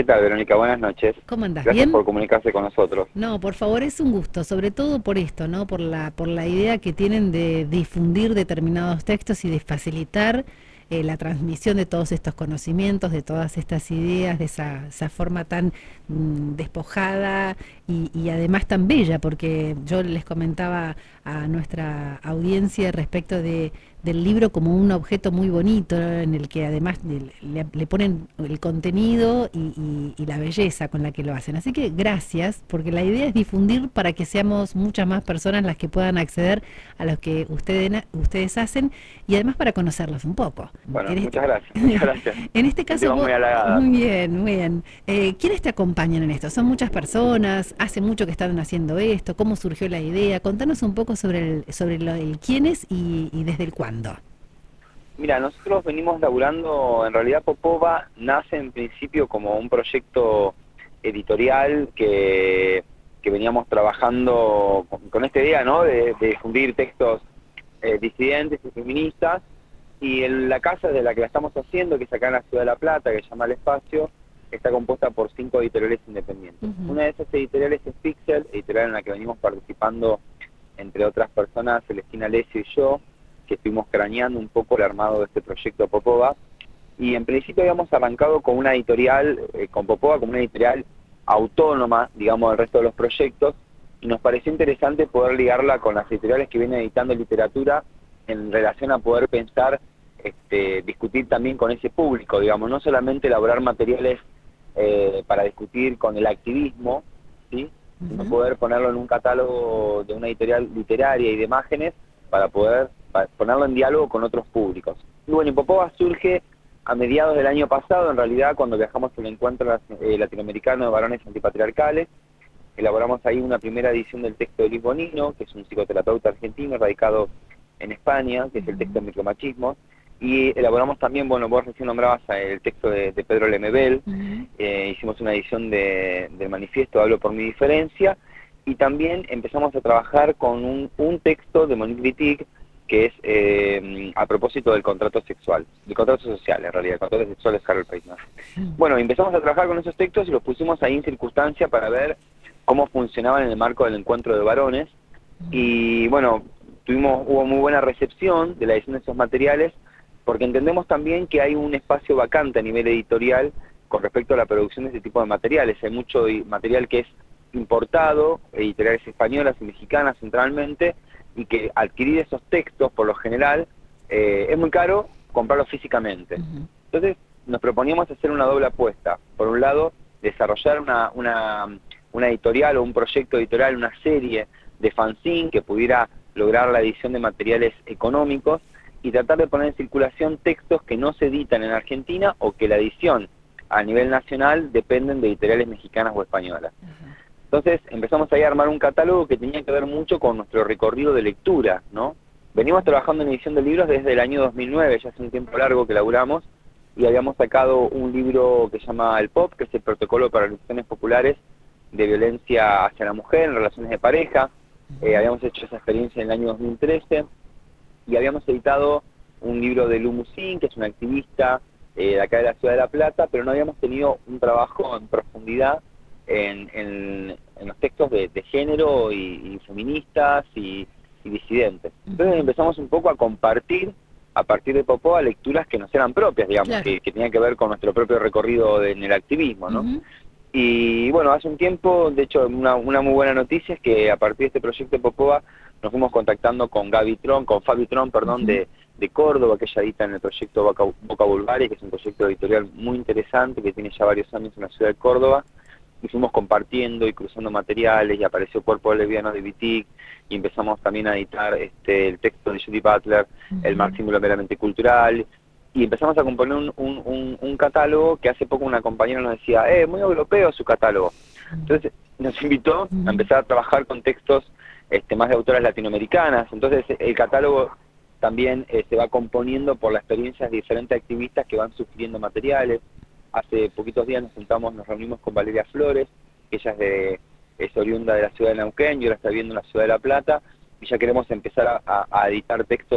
¿Qué tal, Verónica? Buenas noches. ¿Cómo andás? Gracias ¿Bien? por comunicarse con nosotros. No, por favor, es un gusto, sobre todo por esto, ¿no? Por la idea que tienen de difundir determinados textos y de facilitar la transmisión de todos estos conocimientos, de todas estas ideas, de esa forma tan despojada y además tan bella, porque yo les comentaba a nuestra audiencia respecto del libro como un objeto muy bonito, ¿no? En el que además le ponen el contenido y la belleza con la que lo hacen. Así que gracias, porque la idea es difundir para que seamos muchas más personas las que puedan acceder a lo que ustedes hacen y además para conocerlos un poco. Bueno, En este, muchas gracias, muchas gracias. en este caso, Sentimos muy halagadas. muy bien, muy bien. ¿Quiénes te acompañan en esto? ¿Son muchas personas? ¿Hace mucho que están haciendo esto? ¿Cómo surgió la idea? Contanos un poco sobre el quiénes y desde el cuándo. Mira, nosotros venimos laburando, en realidad Popova nace en principio como un proyecto editorial que veníamos trabajando con esta idea, ¿no? De difundir textos disidentes y feministas. Y la casa de la que la estamos haciendo, que es acá en la ciudad de La Plata, que se llama El Espacio, está compuesta por 5 editoriales independientes. Ujú. Una de esas editoriales es Pixel, editorial en la que venimos participando, entre otras personas, Celestina Alessio y yo, que estuvimos craneando un poco el armado de este proyecto Popova. Y en principio habíamos arrancado con una editorial, con Popova, como una editorial autónoma, digamos, del resto de los proyectos, y nos pareció interesante poder ligarla con las editoriales que vienen editando literatura en relación a poder pensar, discutir también con ese público, digamos, no solamente elaborar materiales para discutir con el activismo, ¿sí? Sino Ujú. poder ponerlo en un catálogo de una editorial literaria y de imágenes para poder ponerlo en diálogo con otros públicos. Y bueno, Popova surge a mediados del año pasado, en realidad, cuando viajamos al encuentro latinoamericano de varones antipatriarcales. Elaboramos ahí una primera edición del texto de Luis Bonino, que es un psicoterapeuta argentino radicado en España, que es el texto de micromachismo, y elaboramos también, bueno, vos recién nombrabas el texto de Pedro Lemebel. Ujú. Hicimos una edición del manifiesto Hablo por mi diferencia, y también empezamos a trabajar con un texto de Monique Wittig, que es a propósito del contrato sexual, del contrato social en realidad, el contrato sexual de Harold Page. Bueno, empezamos a trabajar con esos textos y los pusimos ahí en circunstancia para ver cómo funcionaban en el marco del encuentro de varones, y bueno, hubo muy buena recepción de la edición de esos materiales, porque entendemos también que hay un espacio vacante a nivel editorial con respecto a la producción de este tipo de materiales. Hay mucho material que es importado, editoriales españolas y mexicanas centralmente, y que adquirir esos textos, por lo general, es muy caro comprarlos físicamente. Ujú. Entonces, nos proponíamos hacer una doble apuesta. Por un lado, desarrollar una editorial o un proyecto editorial, una serie de fanzine que pudiera lograr la edición de materiales económicos y tratar de poner en circulación textos que no se editan en Argentina o que la edición a nivel nacional dependen de editoriales mexicanas o españolas. Ajá. Entonces empezamos ahí a armar un catálogo que tenía que ver mucho con nuestro recorrido de lectura, ¿no? Venimos trabajando en edición de libros desde el año 2009, ya hace un tiempo largo que laburamos, y habíamos sacado un libro que se llama El POP, que es el Protocolo para Relaciones Populares de Violencia hacia la Mujer en Relaciones de Pareja. Habíamos hecho esa experiencia en el año 2013, y habíamos editado un libro de Lu Musin, que es una activista de acá de la ciudad de La Plata, pero no habíamos tenido un trabajo en profundidad en los textos de género y feministas y disidentes. Entonces Ujú. empezamos un poco a compartir, a partir de Popova, lecturas que nos eran propias, digamos, Claro. que tenían que ver con nuestro propio recorrido en el activismo, ¿no? Ujú. Y bueno, hace un tiempo, de hecho, una muy buena noticia es que a partir de este proyecto de Popova nos fuimos contactando con Fabi Tron, perdón, Ujú. de Córdoba, que ella edita en el proyecto Boca Bulgaria, que es un proyecto editorial muy interesante que tiene ya varios años en la ciudad de Córdoba, y fuimos compartiendo y cruzando materiales, y apareció Cuerpo Lesbiano de Wittig, y empezamos también a editar el texto de Judy Butler, El Ujú. Marxismo meramente cultural, y empezamos a componer un catálogo que hace poco una compañera nos decía, muy europeo su catálogo. Entonces nos invitó a Ujú. empezar a trabajar con textos más de autoras latinoamericanas. Entonces el catálogo también se va componiendo por las experiencias de diferentes activistas que van sugiriendo materiales. Hace poquitos días nos reunimos con Valeria Flores, que ella es oriunda de la ciudad de Neuquén y ahora está viviendo en la ciudad de La Plata, y ya queremos empezar a editar textos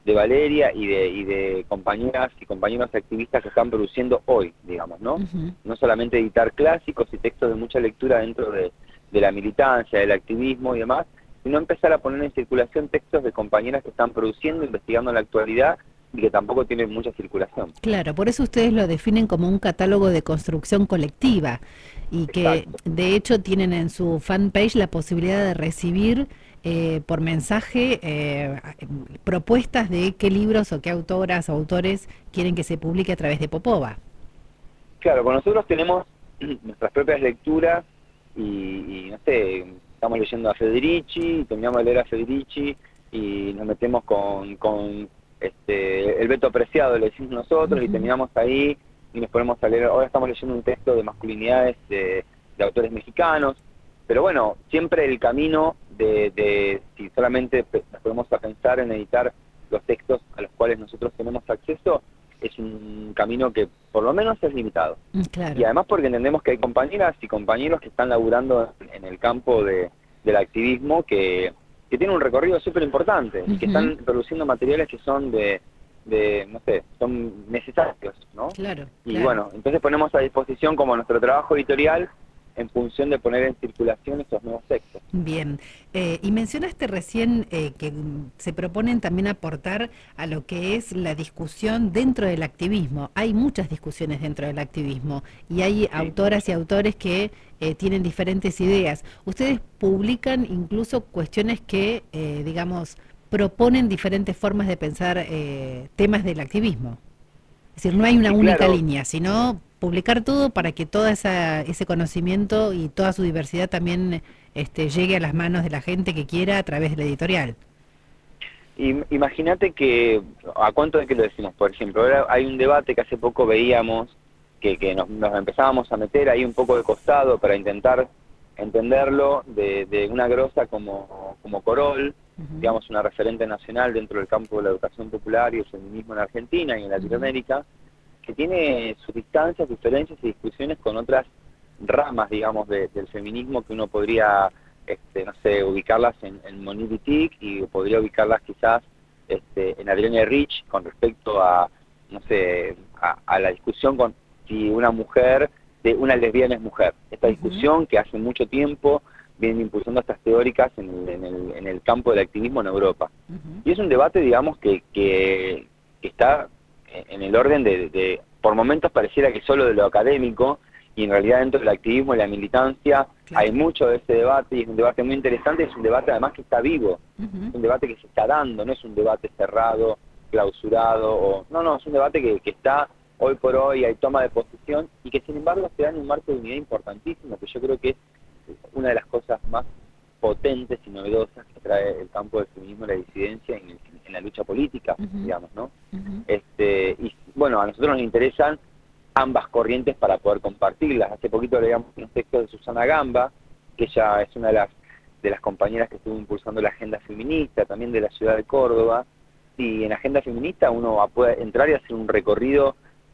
de Valeria y de compañeras y compañeros activistas que están produciendo hoy, digamos, ¿no? Ujú. No solamente editar clásicos y textos de mucha lectura dentro de la militancia, del activismo y demás, sino empezar a poner en circulación textos de compañeras que están produciendo, investigando en la actualidad y que tampoco tienen mucha circulación. Claro, por eso ustedes lo definen como un catálogo de construcción colectiva y que Exacto. de hecho tienen en su fanpage la posibilidad de recibir por mensaje propuestas de qué libros o qué autoras o autores quieren que se publique a través de Popova. Claro, con nosotros tenemos nuestras propias lecturas y no sé, estamos leyendo a Federici, terminamos de leer a Federici y nos metemos con el Beto Preciado, le decimos nosotros, y Ujú. terminamos ahí y nos ponemos a leer. Ahora estamos leyendo un texto de masculinidades de autores mexicanos, pero bueno, siempre el camino de si solamente nos podemos a pensar en editar los textos a los cuales nosotros tenemos acceso, es un camino que por lo menos es limitado. Y Claro. además porque entendemos que hay compañeras y compañeros que están laburando en el campo del activismo que tienen un recorrido súper importante y que Ujú. están produciendo materiales que son no sé, son necesarios, ¿no? Claro, Y claro. bueno, entonces ponemos a disposición como nuestro trabajo editorial en función de poner en circulación esos nuevos textos. Bien, y mencionaste recién que se proponen también aportar a lo que es la discusión dentro del activismo. Hay muchas discusiones dentro del activismo y hay Sí, autoras y mucho. autores que tienen diferentes ideas. Ustedes publican incluso cuestiones que, digamos, proponen diferentes formas de pensar temas del activismo. Es decir, no hay una Y única claro, línea, sino publicar todo para que todo ese conocimiento y toda su diversidad también llegue a las manos de la gente que quiera a través de la editorial. Imagínate que, ¿a cuánto de que lo decimos? Por ejemplo, ahora hay un debate que hace poco veíamos, que nos empezábamos a meter ahí un poco de costado para intentar entenderlo, de una grosa como Corol, Ujú, digamos una referente nacional dentro del campo de la educación popular y el feminismo en Argentina y en ujú, Latinoamérica, que tiene sus distancias, diferencias y discusiones con otras ramas, digamos, del feminismo que uno podría, no sé, ubicarlas en Monique Wittig y podría ubicarlas quizás en Adrienne Rich con respecto a, no sé, a la discusión con si una mujer, de una lesbiana es mujer. Esta ujú, discusión que hace mucho tiempo vienen impulsando estas teóricas en el campo del activismo en Europa. ujú. Y es un debate, digamos, que está en el orden por momentos pareciera que solo de lo académico, y en realidad dentro del activismo y la militancia hay Claro. mucho de ese debate, y es un debate muy interesante, es un debate además que está vivo, Ujú, es un debate que se está dando, no es un debate cerrado, clausurado, no, es un debate que está hoy por hoy, hay toma de posición, y que sin embargo se da en un marco de unidad importantísimo, que yo creo que es una de las cosas más potentes y novedosas que trae el campo del feminismo y la disidencia en la lucha política, ujú, digamos, ¿no? ujú. Y bueno, a nosotros nos interesan ambas corrientes para poder compartirlas. Hace poquito leíamos unos textos de Susana Gamba, que ella es una de las compañeras que estuvo impulsando la agenda feminista, también de la ciudad de Córdoba, y en la agenda feminista uno puede entrar y hacer un recorrido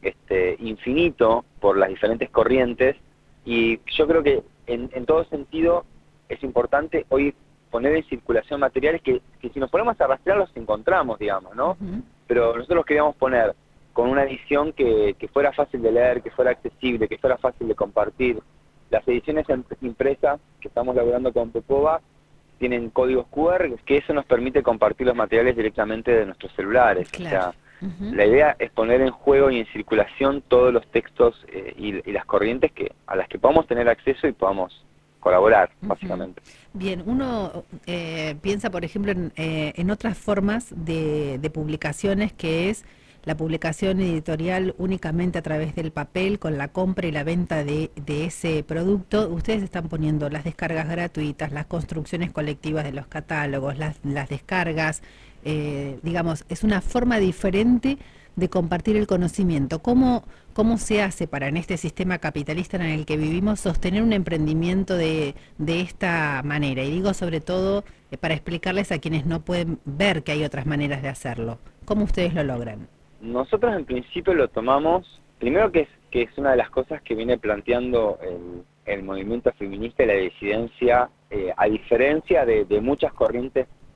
infinito por las diferentes corrientes, y yo creo que en todo sentido es importante hoy poner en circulación materiales que si nos ponemos a rastrear los encontramos, digamos, ¿no? Ujú. Pero nosotros los queríamos poner con una edición que fuera fácil de leer, que fuera accesible, que fuera fácil de compartir. Las ediciones impresas que estamos laburando con Popova tienen códigos QR, que eso nos permite compartir los materiales directamente de nuestros celulares. O Claro. sea, Ujú. la idea es poner en juego y en circulación todos los textos y las corrientes a las que podamos tener acceso y podamos colaborar, Ujú. básicamente. Bien, uno piensa, por ejemplo, en otras formas de publicaciones, que es la publicación editorial únicamente a través del papel, con la compra y la venta de ese producto. Ustedes están poniendo las descargas gratuitas, las construcciones colectivas de los catálogos, las descargas, digamos, es una forma diferente de compartir el conocimiento. ¿Cómo se hace para en este sistema capitalista en el que vivimos sostener un emprendimiento de esta manera? Y digo sobre todo para explicarles a quienes no pueden ver que hay otras maneras de hacerlo. ¿Cómo ustedes lo logran? Nosotros en principio lo tomamos, primero que es una de las cosas que viene planteando el movimiento feminista y la disidencia, a diferencia de muchas corrientes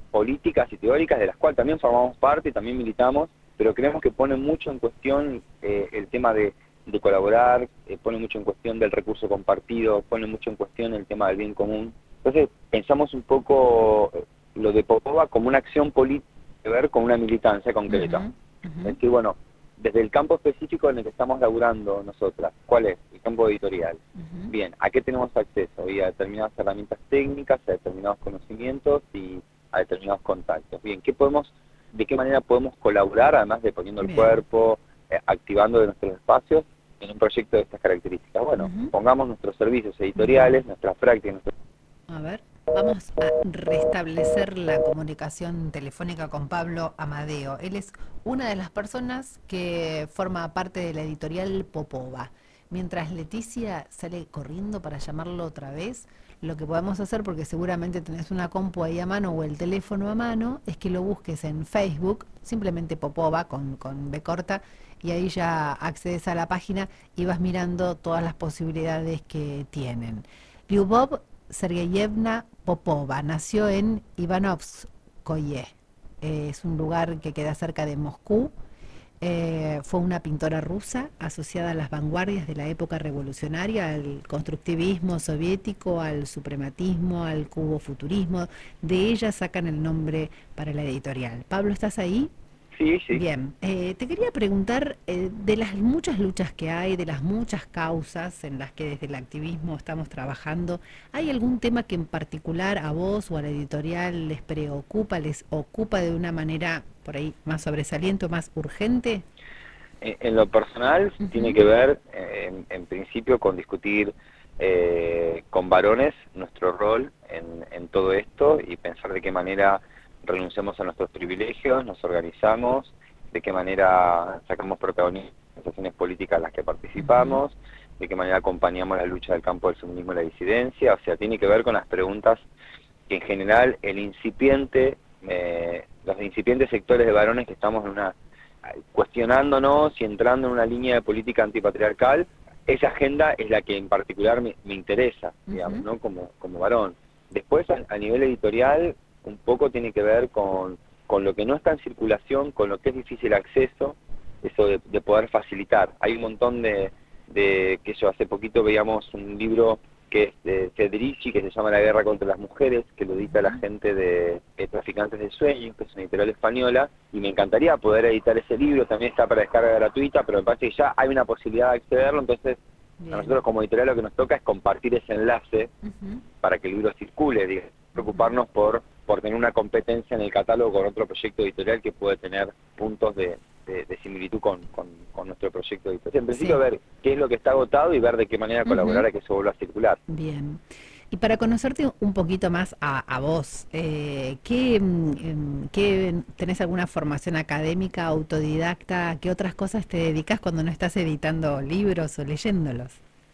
políticas y teóricas de las cuales también formamos parte y también militamos, pero creemos que pone mucho en cuestión el tema de colaborar, pone mucho en cuestión del recurso compartido, pone mucho en cuestión el tema del bien común. Entonces pensamos un poco lo de Popova como una acción política que ver con una militancia concreta. Es decir, bueno, desde el campo específico en el que estamos laburando nosotras, ¿cuál es? El campo editorial. Bien, ¿a qué tenemos acceso? Y a determinadas herramientas técnicas, a determinados conocimientos y a determinados contactos. Bien, ¿de qué manera podemos colaborar, además de poniendo el cuerpo, activando de nuestros espacios, en un proyecto de estas características? Bueno, pongamos nuestros servicios editoriales, nuestras prácticas. A ver, vamos a restablecer la comunicación telefónica con Pablo Amadeo. Él es una de las personas que forma parte de la editorial Popova. Mientras Leticia sale corriendo para llamarlo otra vez, lo que podemos hacer, porque seguramente tenés una compu ahí a mano o el teléfono a mano, es que lo busques en Facebook, simplemente Popova con B corta, y ahí ya accedes a la página y vas mirando todas las posibilidades que tienen. Lyubov Sergeyevna Popova nació en Ivanovskoye, es un lugar que queda cerca de Moscú. Fue una pintora rusa asociada a las vanguardias de la época revolucionaria, al constructivismo soviético, al suprematismo, al cubofuturismo. De ella sacan el nombre para la editorial. Pablo, ¿estás ahí? Sí, sí. Bien, te quería preguntar de las muchas luchas que hay, de las muchas causas en las que desde el activismo estamos trabajando, ¿hay algún tema que en particular a vos o a la editorial les preocupa, les ocupa de una manera por ahí más sobresaliente o más urgente? En lo personal tiene que ver, en principio, con discutir con varones nuestro rol en todo esto y pensar de qué manera renunciamos a nuestros privilegios, nos organizamos, de qué manera sacamos protagonismo en las acciones políticas en las que participamos, de qué manera acompañamos la lucha del campo del feminismo y la disidencia. O sea, tiene que ver con las preguntas que en general los incipientes sectores de varones que estamos cuestionándonos y entrando en una línea de política antipatriarcal. Esa agenda es la que en particular me interesa, digamos, ¿no? Como varón. Después, a nivel editorial, un poco tiene que ver con lo que no está en circulación, con lo que es difícil acceso, eso de poder facilitar. Hay un montón que yo hace poquito veíamos un libro que es de Federici, que se llama La guerra contra las mujeres, que lo edita la gente de Traficantes de Sueños, que es una editorial española, y me encantaría poder editar ese libro. También está para descarga gratuita, pero me parece que ya hay una posibilidad de accederlo. Entonces a nosotros como editorial lo que nos toca es compartir ese enlace para que el libro circule, digamos, preocuparnos por tener una competencia en el catálogo con otro proyecto editorial que puede tener puntos de similitud con nuestro proyecto editorial. En principio, ver qué es lo que está agotado y ver de qué manera colaborar a que eso vuelva a circular. Bien. Y para conocerte un poquito más a vos, ¿qué tenés alguna formación académica, autodidacta? ¿Qué otras cosas te dedicas cuando no estás editando libros o leyéndolos?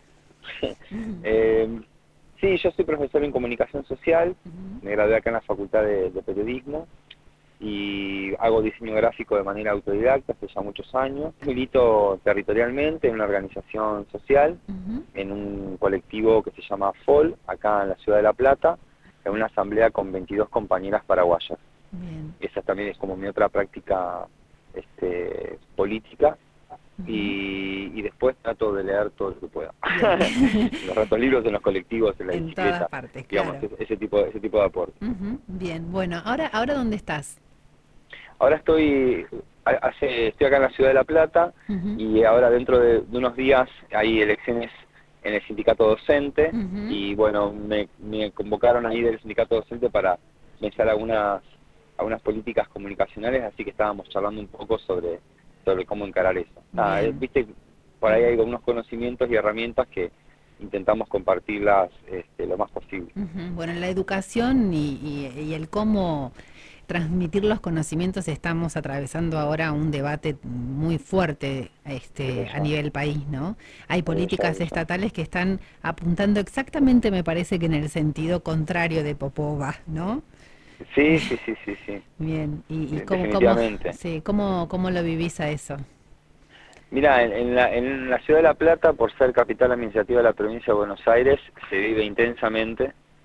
Sí, yo soy profesor en comunicación social, me gradué acá en la Facultad de Periodismo y hago diseño gráfico de manera autodidacta hace ya muchos años. Milito territorialmente en una organización social, en un colectivo que se llama FOL, acá en la ciudad de La Plata, en una asamblea con 22 compañeras paraguayas. Bien. Esa también es como mi otra práctica política. Y después trato de leer todo lo que pueda. En los ratos libros, en los colectivos, en la bicicleta. Todas partes, digamos, claro. ese tipo de aporte. Bien, bueno, ahora ¿dónde estás? Ahora estoy acá en la ciudad de La Plata y ahora dentro de unos días hay elecciones en el sindicato docente y bueno, me convocaron ahí del sindicato docente para pensar algunas políticas comunicacionales, así que estábamos charlando un poco sobre cómo encarar eso. Viste, por ahí hay algunos conocimientos y herramientas que intentamos compartirlas lo más posible. Bueno, en la educación y el cómo transmitir los conocimientos estamos atravesando ahora un debate muy fuerte a nivel país, ¿no? Hay políticas estatales que están apuntando exactamente, me parece que en el sentido contrario de Popova, ¿no? Sí. Bien, ¿y cómo lo vivís a eso? Mira, en la ciudad de La Plata, por ser capital administrativa de la provincia de Buenos Aires, se vive intensamente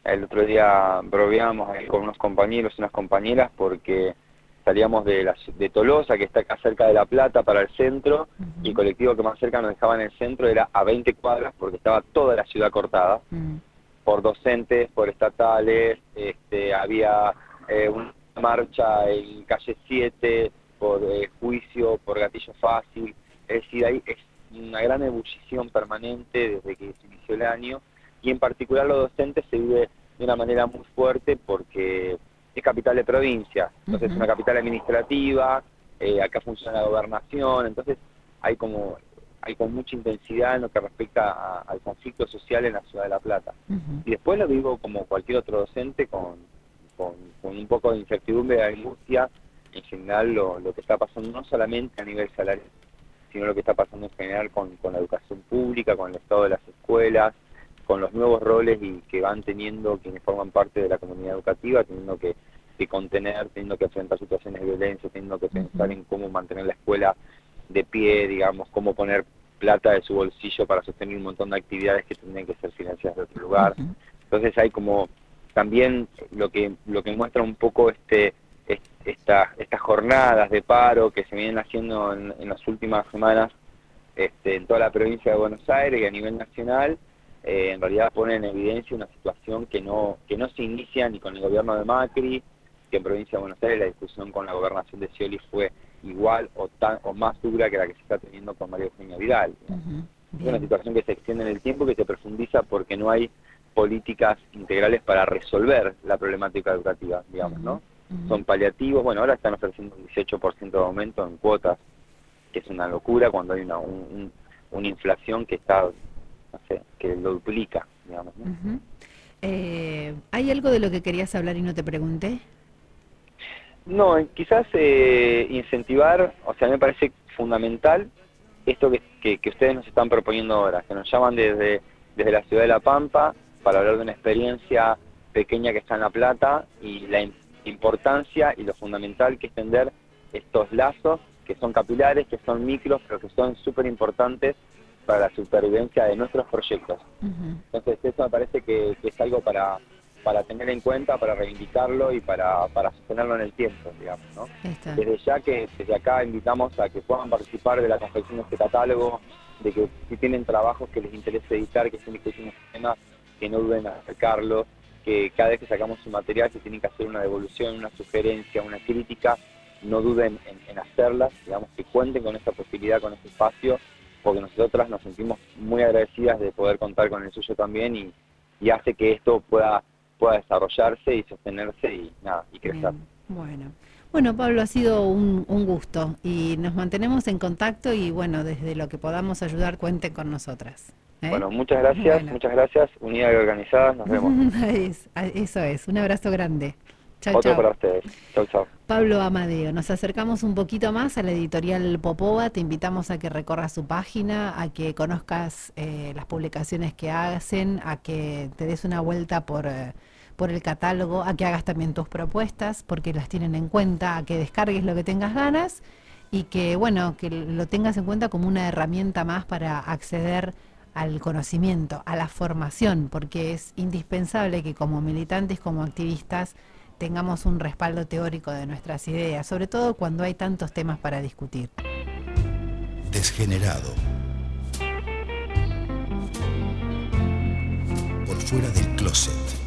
El otro día bromeamos ahí con unos compañeros y unas compañeras porque salíamos de Tolosa, que está acá cerca de La Plata, para el centro, y el colectivo que más cerca nos dejaba en el centro era a 20 cuadras porque estaba toda la ciudad cortada por docentes, por estatales, había una marcha en calle 7 por juicio, por gatillo fácil, es decir, ahí es una gran ebullición permanente desde que se inició el año, y en particular los docentes se vive de una manera muy fuerte porque es capital de provincia, entonces es una capital administrativa, acá funciona la gobernación, entonces hay con mucha intensidad en lo que respecta al conflicto social en la ciudad de La Plata. Y después lo vivo como cualquier otro docente con un poco de incertidumbre, de angustia, en general lo que está pasando no solamente a nivel salarial, sino lo que está pasando en general con la educación pública, con el estado de las escuelas, con los nuevos roles y que van teniendo quienes forman parte de la comunidad educativa, teniendo que contener, teniendo que enfrentar situaciones de violencia, teniendo que pensar en cómo mantener la escuela de pie, digamos, cómo poner plata de su bolsillo para sostener un montón de actividades que tendrían que ser financiadas de otro lugar. Entonces hay como también lo que muestra un poco estas jornadas de paro que se vienen haciendo en las últimas semanas en toda la provincia de Buenos Aires y a nivel nacional, en realidad pone en evidencia una situación que no se inicia ni con el gobierno de Macri, que en provincia de Buenos Aires la discusión con la gobernación de Scioli fue igual o más dura que la que se está teniendo con María Eugenia Vidal. Es una situación que se extiende en el tiempo, que se profundiza porque no hay políticas integrales para resolver la problemática educativa, digamos, ¿no? Son paliativos, bueno, ahora están ofreciendo un 18% de aumento en cuotas, que es una locura cuando hay una inflación que está, no sé, que lo duplica, digamos, ¿no? ¿Hay algo de lo que querías hablar y no te pregunté? No, quizás incentivar, o sea, me parece fundamental esto que ustedes nos están proponiendo ahora, que nos llaman desde la ciudad de La Pampa para hablar de una experiencia pequeña que está en La Plata y la importancia y lo fundamental que es tender estos lazos que son capilares, que son micros, pero que son súper importantes para la supervivencia de nuestros proyectos. Entonces eso me parece que es algo para tener en cuenta, para reivindicarlo y para sostenerlo en el tiempo, digamos, ¿no? Desde acá invitamos a que puedan participar de la confección de este catálogo, de que si tienen trabajos que les interese editar, que estén discutiendo temas, que no duden en acercarlos, que cada vez que sacamos un material, si tienen que hacer una devolución, una sugerencia, una crítica, no duden en hacerlas, digamos, que cuenten con esta posibilidad, con este espacio, porque nosotras nos sentimos muy agradecidas de poder contar con el suyo también y hace que esto pueda desarrollarse y sostenerse y crecer. Bueno, Pablo, ha sido un gusto y nos mantenemos en contacto y bueno, desde lo que podamos ayudar, cuente con nosotras. Bueno, muchas gracias, unidas y organizadas, nos vemos. Eso es, un abrazo grande. Chau, Otro chau. para ustedes. Chau, chau. Pablo Amadeo, nos acercamos un poquito más a la editorial Popova, te invitamos a que recorras su página, a que conozcas las publicaciones que hacen, a que te des una vuelta por el catálogo, a que hagas también tus propuestas, porque las tienen en cuenta, a que descargues lo que tengas ganas y que, bueno, que lo tengas en cuenta como una herramienta más para acceder al conocimiento, a la formación, porque es indispensable que como militantes, como activistas, tengamos un respaldo teórico de nuestras ideas, sobre todo cuando hay tantos temas para discutir. Desgenerado. Por fuera del closet.